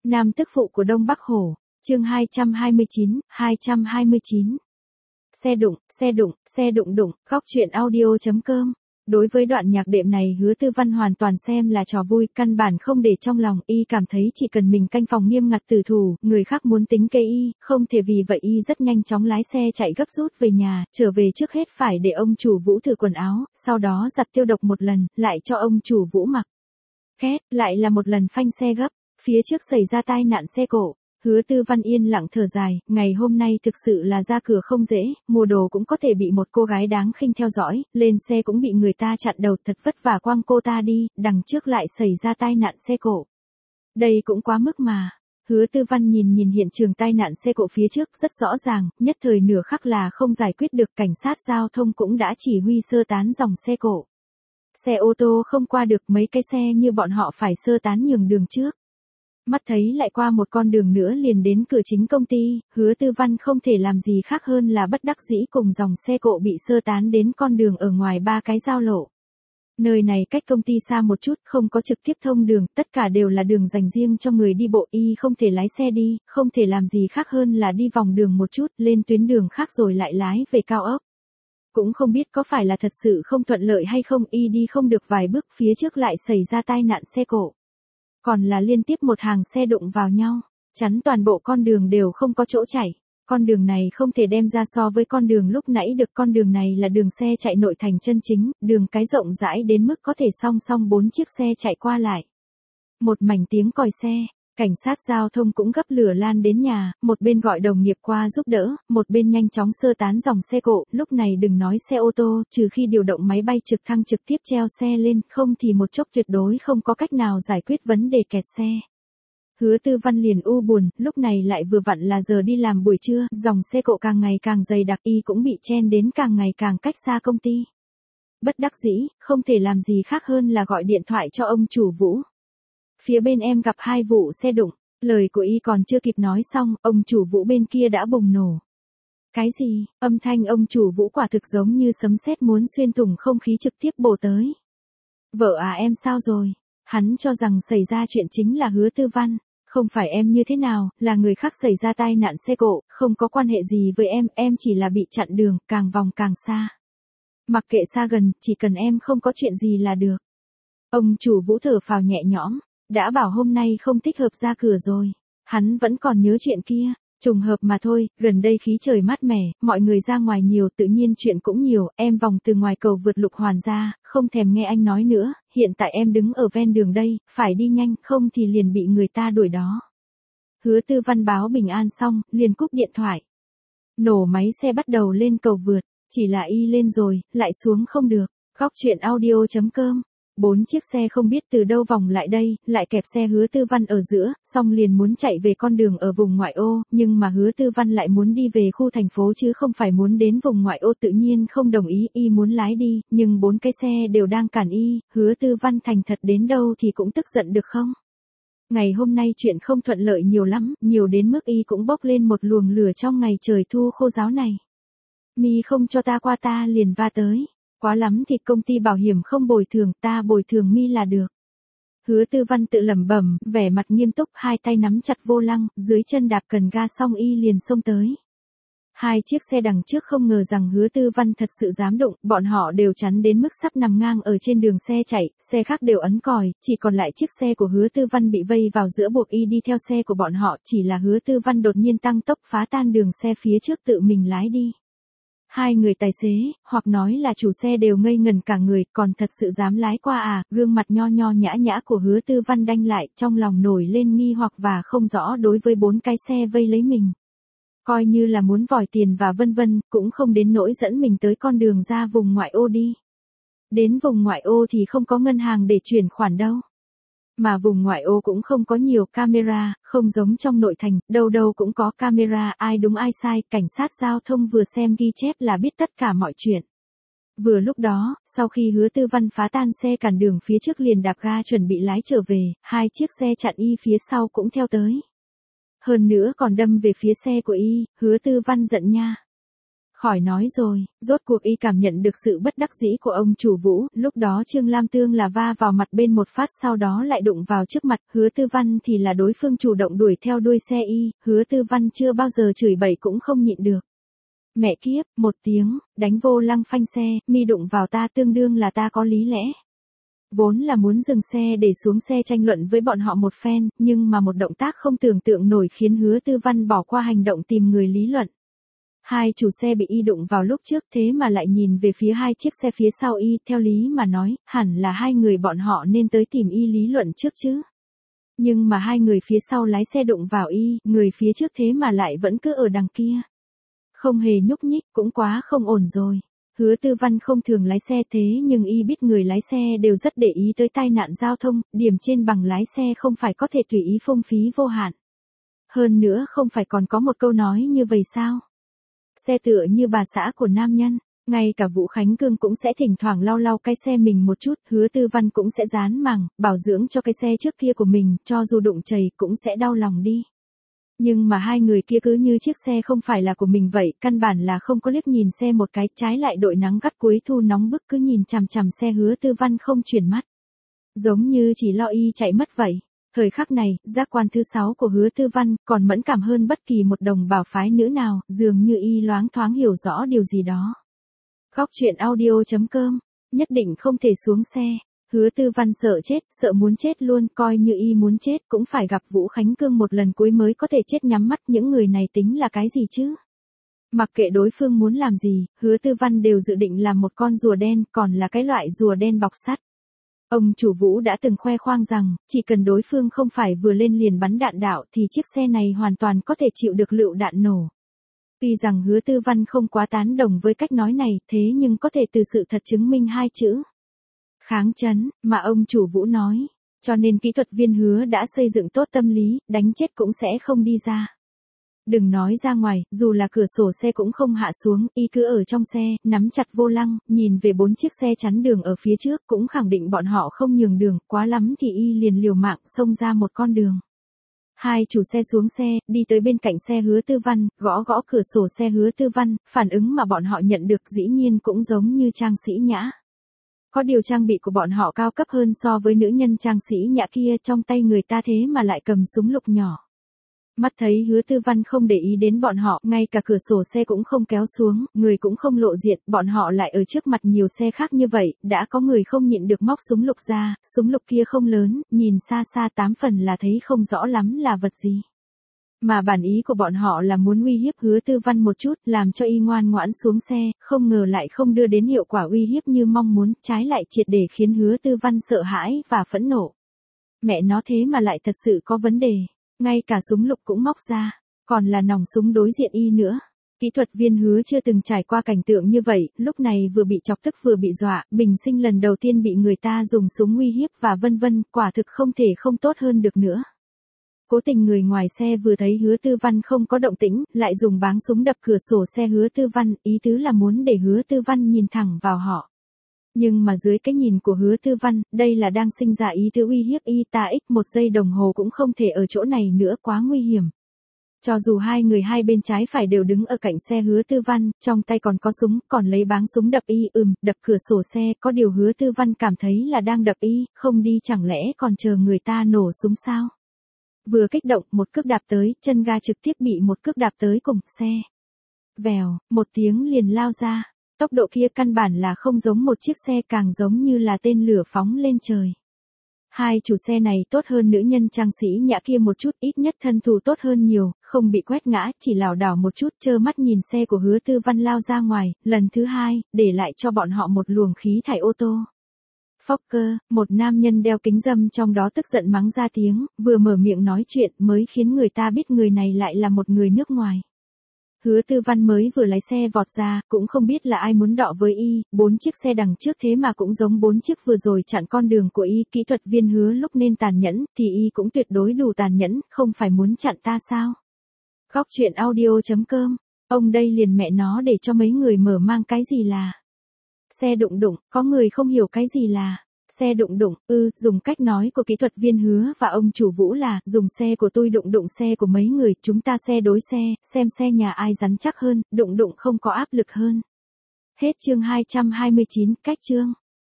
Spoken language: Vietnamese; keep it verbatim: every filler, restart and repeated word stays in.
Nam tức phụ của Đông Bắc Hổ, chương hai trăm hai mươi chín, hai trăm hai mươi chín. Xe đụng, xe đụng, xe đụng đụng, góc truyện audio.com. Đối với đoạn nhạc đệm này Hứa Tư Văn hoàn toàn xem là trò vui, căn bản không để trong lòng, y cảm thấy chỉ cần mình canh phòng nghiêm ngặt tử thủ, người khác muốn tính kế y, không thể vì vậy y rất nhanh chóng lái xe chạy gấp rút về nhà, trở về trước hết phải để ông chủ Vũ thử quần áo, sau đó giặt tiêu độc một lần, lại cho ông chủ Vũ mặc. Két, lại là một lần phanh xe gấp, phía trước xảy ra tai nạn xe cộ. Hứa Tư Văn yên lặng thở dài, ngày hôm nay thực sự là ra cửa không dễ, mua đồ cũng có thể bị một cô gái đáng khinh theo dõi, lên xe cũng bị người ta chặn đầu, thật vất vả quăng cô ta đi, đằng trước lại xảy ra tai nạn xe cộ. Đây cũng quá mức mà. Hứa Tư Văn nhìn nhìn hiện trường tai nạn xe cộ phía trước rất rõ ràng, nhất thời nửa khắc là không giải quyết được, cảnh sát giao thông cũng đã chỉ huy sơ tán dòng xe cộ. Xe ô tô không qua được, mấy cái xe như bọn họ phải sơ tán nhường đường trước. Mắt thấy lại qua một con đường nữa liền đến cửa chính công ty, Hứa Tư Văn không thể làm gì khác hơn là bất đắc dĩ cùng dòng xe cộ bị sơ tán đến con đường ở ngoài ba cái giao lộ. Nơi này cách công ty xa một chút, không có trực tiếp thông đường, tất cả đều là đường dành riêng cho người đi bộ, y không thể lái xe đi, không thể làm gì khác hơn là đi vòng đường một chút, lên tuyến đường khác rồi lại lái về cao ốc. Cũng không biết có phải là thật sự không thuận lợi hay không, y đi không được vài bước phía trước lại xảy ra tai nạn xe cộ. Còn là liên tiếp một hàng xe đụng vào nhau, chắn toàn bộ con đường đều không có chỗ chảy. Con đường này không thể đem ra so với con đường lúc nãy được, con đường này là đường xe chạy nội thành chân chính, đường cái rộng rãi đến mức có thể song song bốn chiếc xe chạy qua lại. Một mảnh tiếng còi xe, cảnh sát giao thông cũng gấp lửa lan đến nhà, một bên gọi đồng nghiệp qua giúp đỡ, một bên nhanh chóng sơ tán dòng xe cộ, lúc này đừng nói xe ô tô, trừ khi điều động máy bay trực thăng trực tiếp treo xe lên, không thì một chốc tuyệt đối không có cách nào giải quyết vấn đề kẹt xe. Hứa Tư Văn liền u buồn, lúc này lại vừa vặn là giờ đi làm buổi trưa, dòng xe cộ càng ngày càng dày đặc, y cũng bị chen đến càng ngày càng cách xa công ty. Bất đắc dĩ, không thể làm gì khác hơn là gọi điện thoại cho ông chủ Vũ. Phía bên em gặp hai vụ xe đụng, lời của y còn chưa kịp nói xong, ông chủ Vũ bên kia đã bùng nổ. Cái gì? Âm thanh ông chủ Vũ quả thực giống như sấm sét muốn xuyên thủng không khí trực tiếp bổ tới. Vợ à, em sao rồi? Hắn cho rằng xảy ra chuyện chính là Hứa Tư Văn. Không phải em như thế nào, là người khác xảy ra tai nạn xe cộ, không có quan hệ gì với em, em chỉ là bị chặn đường, càng vòng càng xa. Mặc kệ xa gần, chỉ cần em không có chuyện gì là được. Ông chủ Vũ thở phào nhẹ nhõm, đã bảo hôm nay không thích hợp ra cửa rồi. Hắn vẫn còn nhớ chuyện kia, trùng hợp mà thôi, gần đây khí trời mát mẻ, mọi người ra ngoài nhiều, tự nhiên chuyện cũng nhiều, em vòng từ ngoài cầu vượt Lục Hoàn ra, không thèm nghe anh nói nữa, hiện tại em đứng ở ven đường đây, phải đi nhanh, không thì liền bị người ta đuổi đó. Hứa Tư Văn báo bình an xong, liền cúp điện thoại. Nổ máy xe bắt đầu lên cầu vượt, chỉ là y lên rồi, lại xuống không được. Góc truyện audio.com. Bốn chiếc xe không biết từ đâu vòng lại đây, lại kẹp xe Hứa Tư Văn ở giữa, xong liền muốn chạy về con đường ở vùng ngoại ô, nhưng mà Hứa Tư Văn lại muốn đi về khu thành phố chứ không phải muốn đến vùng ngoại ô, tự nhiên không đồng ý, y muốn lái đi, nhưng bốn cái xe đều đang cản y, Hứa Tư Văn thành thật đến đâu thì cũng tức giận được không? Ngày hôm nay chuyện không thuận lợi nhiều lắm, nhiều đến mức y cũng bốc lên một luồng lửa trong ngày trời thu khô ráo này. Mi không cho ta qua ta liền va tới. Quá lắm thì công ty bảo hiểm không bồi thường, ta bồi thường Mi là được. Hứa Tư Văn tự lẩm bẩm, vẻ mặt nghiêm túc, hai tay nắm chặt vô lăng, dưới chân đạp cần ga xong y liền xông tới. Hai chiếc xe đằng trước không ngờ rằng Hứa Tư Văn thật sự dám đụng, bọn họ đều chắn đến mức sắp nằm ngang ở trên đường xe chạy, xe khác đều ấn còi, chỉ còn lại chiếc xe của Hứa Tư Văn bị vây vào giữa buộc y đi theo xe của bọn họ, chỉ là Hứa Tư Văn đột nhiên tăng tốc phá tan đường xe phía trước tự mình lái đi. Hai người tài xế, hoặc nói là chủ xe đều ngây ngần cả người, còn thật sự dám lái qua à, gương mặt nho nho nhã nhã của Hứa Tư Văn đanh lại, trong lòng nổi lên nghi hoặc và không rõ đối với bốn cái xe vây lấy mình. Coi như là muốn vòi tiền và vân vân, cũng không đến nỗi dẫn mình tới con đường ra vùng ngoại ô đi. Đến vùng ngoại ô thì không có ngân hàng để chuyển khoản đâu. Mà vùng ngoại ô cũng không có nhiều camera, không giống trong nội thành, đâu đâu cũng có camera, ai đúng ai sai, cảnh sát giao thông vừa xem ghi chép là biết tất cả mọi chuyện. Vừa lúc đó, sau khi Hứa Tư Văn phá tan xe cản đường phía trước liền đạp ga chuẩn bị lái trở về, hai chiếc xe chặn y phía sau cũng theo tới. Hơn nữa còn đâm về phía xe của y, Hứa Tư Văn giận nha. Khỏi nói rồi, rốt cuộc y cảm nhận được sự bất đắc dĩ của ông chủ Vũ, lúc đó Trương Lam Tương là va vào mặt bên một phát sau đó lại đụng vào trước mặt, Hứa Tư Văn thì là đối phương chủ động đuổi theo đuôi xe y, Hứa Tư Văn chưa bao giờ chửi bậy cũng không nhịn được. Mẹ kiếp, một tiếng, đánh vô lăng phanh xe, mi đụng vào ta tương đương là ta có lý lẽ. Vốn là muốn dừng xe để xuống xe tranh luận với bọn họ một phen, nhưng mà một động tác không tưởng tượng nổi khiến Hứa Tư Văn bỏ qua hành động tìm người lý luận. Hai chủ xe bị y đụng vào lúc trước thế mà lại nhìn về phía hai chiếc xe phía sau y, theo lý mà nói, hẳn là hai người bọn họ nên tới tìm y lý luận trước chứ. Nhưng mà hai người phía sau lái xe đụng vào y, người phía trước thế mà lại vẫn cứ ở đằng kia. Không hề nhúc nhích, cũng quá không ổn rồi. Hứa Tư Văn không thường lái xe thế nhưng y biết người lái xe đều rất để ý tới tai nạn giao thông, điểm trên bằng lái xe không phải có thể tùy ý phung phí vô hạn. Hơn nữa không phải còn có một câu nói như vậy sao? Xe tựa như bà xã của nam nhân, ngay cả Vũ Khánh Cương cũng sẽ thỉnh thoảng lau lau cái xe mình một chút, Hứa Tư Văn cũng sẽ dán màng, bảo dưỡng cho cái xe trước kia của mình, cho dù đụng chày cũng sẽ đau lòng đi. Nhưng mà hai người kia cứ như chiếc xe không phải là của mình vậy, căn bản là không có liếc nhìn xe một cái, trái lại đội nắng gắt cuối thu nóng bức cứ nhìn chằm chằm xe Hứa Tư Văn không chuyển mắt. Giống như chỉ lo y chạy mất vậy. Thời khắc này, giác quan thứ sáu của Hứa Tư Văn còn mẫn cảm hơn bất kỳ một đồng bào phái nữ nào, dường như y loáng thoáng hiểu rõ điều gì đó. Góc truyện audio chấm com, nhất định không thể xuống xe. Hứa Tư Văn sợ chết, sợ muốn chết luôn, coi như y muốn chết cũng phải gặp Vũ Khánh Cương một lần cuối mới có thể chết nhắm mắt, những người này tính là cái gì chứ? Mặc kệ đối phương muốn làm gì, Hứa Tư Văn đều dự định làm một con rùa đen, còn là cái loại rùa đen bọc sắt. Ông chủ Vũ đã từng khoe khoang rằng, chỉ cần đối phương không phải vừa lên liền bắn đạn đạo thì chiếc xe này hoàn toàn có thể chịu được lựu đạn nổ. Tuy rằng Hứa Tư Văn không quá tán đồng với cách nói này, thế nhưng có thể từ sự thật chứng minh hai chữ kháng chấn, mà ông chủ Vũ nói. Cho nên kỹ thuật viên Hứa đã xây dựng tốt tâm lý, đánh chết cũng sẽ không đi ra. Đừng nói ra ngoài, dù là cửa sổ xe cũng không hạ xuống, y cứ ở trong xe, nắm chặt vô lăng, nhìn về bốn chiếc xe chắn đường ở phía trước, cũng khẳng định bọn họ không nhường đường, quá lắm thì y liền liều mạng, xông ra một con đường. Hai chủ xe xuống xe, đi tới bên cạnh xe Hứa Tư Văn, gõ gõ cửa sổ xe Hứa Tư Văn, phản ứng mà bọn họ nhận được dĩ nhiên cũng giống như trang sĩ nhã. Có điều trang bị của bọn họ cao cấp hơn so với nữ nhân trang sĩ nhã kia, trong tay người ta thế mà lại cầm súng lục nhỏ. Mắt thấy Hứa Tư Văn không để ý đến bọn họ, ngay cả cửa sổ xe cũng không kéo xuống, người cũng không lộ diện, bọn họ lại ở trước mặt nhiều xe khác như vậy, đã có người không nhịn được móc súng lục ra, súng lục kia không lớn, nhìn xa xa tám phần là thấy không rõ lắm là vật gì. Mà bản ý của bọn họ là muốn uy hiếp Hứa Tư Văn một chút, làm cho y ngoan ngoãn xuống xe, không ngờ lại không đưa đến hiệu quả uy hiếp như mong muốn, trái lại triệt để khiến Hứa Tư Văn sợ hãi và phẫn nộ. Mẹ nó thế mà lại thật sự có vấn đề. Ngay cả súng lục cũng móc ra, còn là nòng súng đối diện y nữa. Kỹ thuật viên Hứa chưa từng trải qua cảnh tượng như vậy, lúc này vừa bị chọc tức vừa bị dọa, bình sinh lần đầu tiên bị người ta dùng súng uy hiếp và vân vân, quả thực không thể không tốt hơn được nữa. Cố tình người ngoài xe vừa thấy Hứa Tư Văn không có động tĩnh, lại dùng báng súng đập cửa sổ xe Hứa Tư Văn, ý tứ là muốn để Hứa Tư Văn nhìn thẳng vào họ. Nhưng mà dưới cái nhìn của Hứa Tư Văn, đây là đang sinh ra ý tứ uy hiếp y, ta ít một giây đồng hồ cũng không thể ở chỗ này nữa, quá nguy hiểm. Cho dù hai người hai bên trái phải đều đứng ở cạnh xe Hứa Tư Văn, trong tay còn có súng, còn lấy báng súng đập y, ừm, đập cửa sổ xe, có điều Hứa Tư Văn cảm thấy là đang đập y, không đi chẳng lẽ còn chờ người ta nổ súng sao? Vừa kích động, một cước đạp tới, chân ga trực tiếp bị một cước đạp tới cùng xe. Vèo, một tiếng liền lao ra. Tốc độ kia căn bản là không giống một chiếc xe, càng giống như là tên lửa phóng lên trời. Hai chủ xe này tốt hơn nữ nhân trang sĩ nhã kia một chút, ít nhất thân thủ tốt hơn nhiều, không bị quét ngã, chỉ lảo đảo một chút, trơ mắt nhìn xe của Hứa Tư Văn lao ra ngoài, lần thứ hai, để lại cho bọn họ một luồng khí thải ô tô. Fokker, một nam nhân đeo kính râm trong đó tức giận mắng ra tiếng, vừa mở miệng nói chuyện mới khiến người ta biết người này lại là một người nước ngoài. Hứa Tư Văn mới vừa lái xe vọt ra, cũng không biết là ai muốn đọ với y, bốn chiếc xe đằng trước thế mà cũng giống bốn chiếc vừa rồi chặn con đường của y, kỹ thuật viên Hứa lúc nên tàn nhẫn, thì y cũng tuyệt đối đủ tàn nhẫn, không phải muốn chặn ta sao? Góc truyện audio chấm com, ông đây liền mẹ nó để cho mấy người mở mang cái gì là xe đụng đụng, có người không hiểu cái gì là xe đụng đụng, ư, dùng cách nói của kỹ thuật viên Hứa và ông chủ Vũ là, dùng xe của tôi đụng đụng xe của mấy người, chúng ta xe đối xe, xem xe nhà ai rắn chắc hơn, đụng đụng không có áp lực hơn. Hết chương hai trăm hai mươi chín, cách chương.